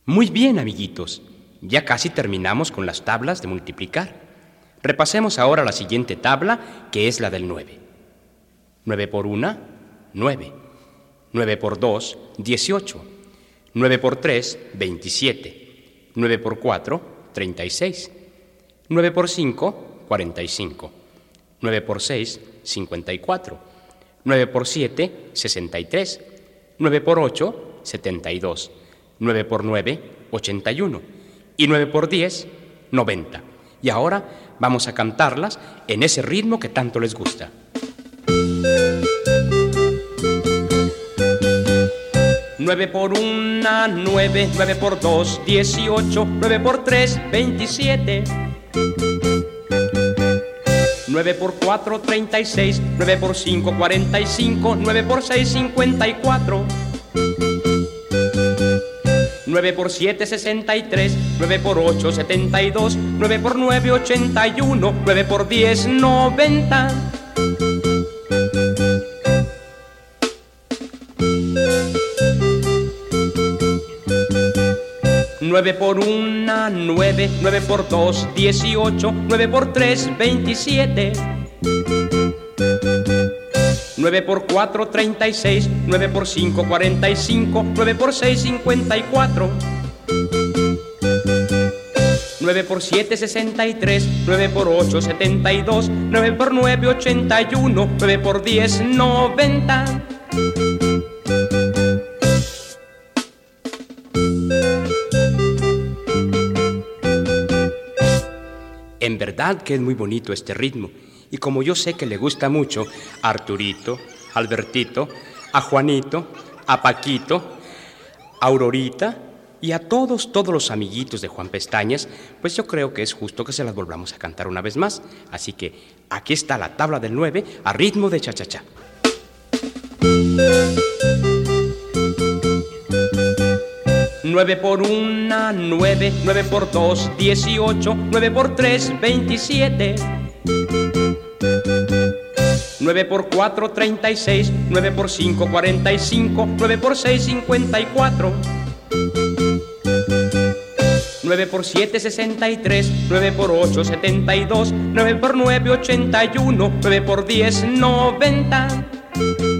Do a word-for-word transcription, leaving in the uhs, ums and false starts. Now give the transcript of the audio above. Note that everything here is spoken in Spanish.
Muy bien, amiguitos. Ya casi terminamos con las tablas de multiplicar. Repasemos ahora la siguiente tabla, que es la del nueve. nueve por uno, nueve. nueve por dos, dieciocho. nueve por tres, veintisiete. nueve por cuatro, treinta y seis. nueve por cinco, cuarenta y cinco. nueve por seis, cincuenta y cuatro. nueve por siete, sesenta y tres. nueve por ocho, setenta y dos. nueve por nueve, ochenta y uno. Y nueve por diez, noventa. Y ahora vamos a cantarlas en ese ritmo que tanto les gusta. nueve por uno, nueve. nueve por dos, dieciocho. nueve por tres, veintisiete. nueve por cuatro, treinta y seis. nueve por cinco, cuarenta y cinco. nueve por seis, cincuenta y cuatro. nueve por siete, sesenta y tres. nueve por ocho, setenta y dos. nueve por nueve, ochenta y uno. nueve por diez, noventa. nueve por uno, nueve. nueve por dos, dieciocho. nueve por tres, veintisiete. nueve por cuatro, treinta y seis. nueve por cinco, cuarenta y cinco. nueve por seis, cincuenta y cuatro. nueve por siete, sesenta y tres. nueve por ocho, setenta y dos. nueve por nueve, ochenta y uno. nueve por diez, noventa. En verdad que es muy bonito este ritmo. Y como yo sé que le gusta mucho a Arturito, a Albertito, a Juanito, a Paquito, a Aurorita y a todos, todos los amiguitos de Juan Pestañas, pues yo creo que es justo que se las volvamos a cantar una vez más. Así que aquí está la tabla del nueve a ritmo de cha-cha-cha. nueve por uno, nueve. nueve por dos, dieciocho. nueve por tres, veintisiete. nueve por cuatro, treinta y seis. nueve por cinco, cuarenta y cinco. nueve por seis, cincuenta y cuatro. nueve por siete, sesenta y tres. nueve por ocho, setenta y dos. nueve por nueve, ochenta y uno. nueve por diez, noventa.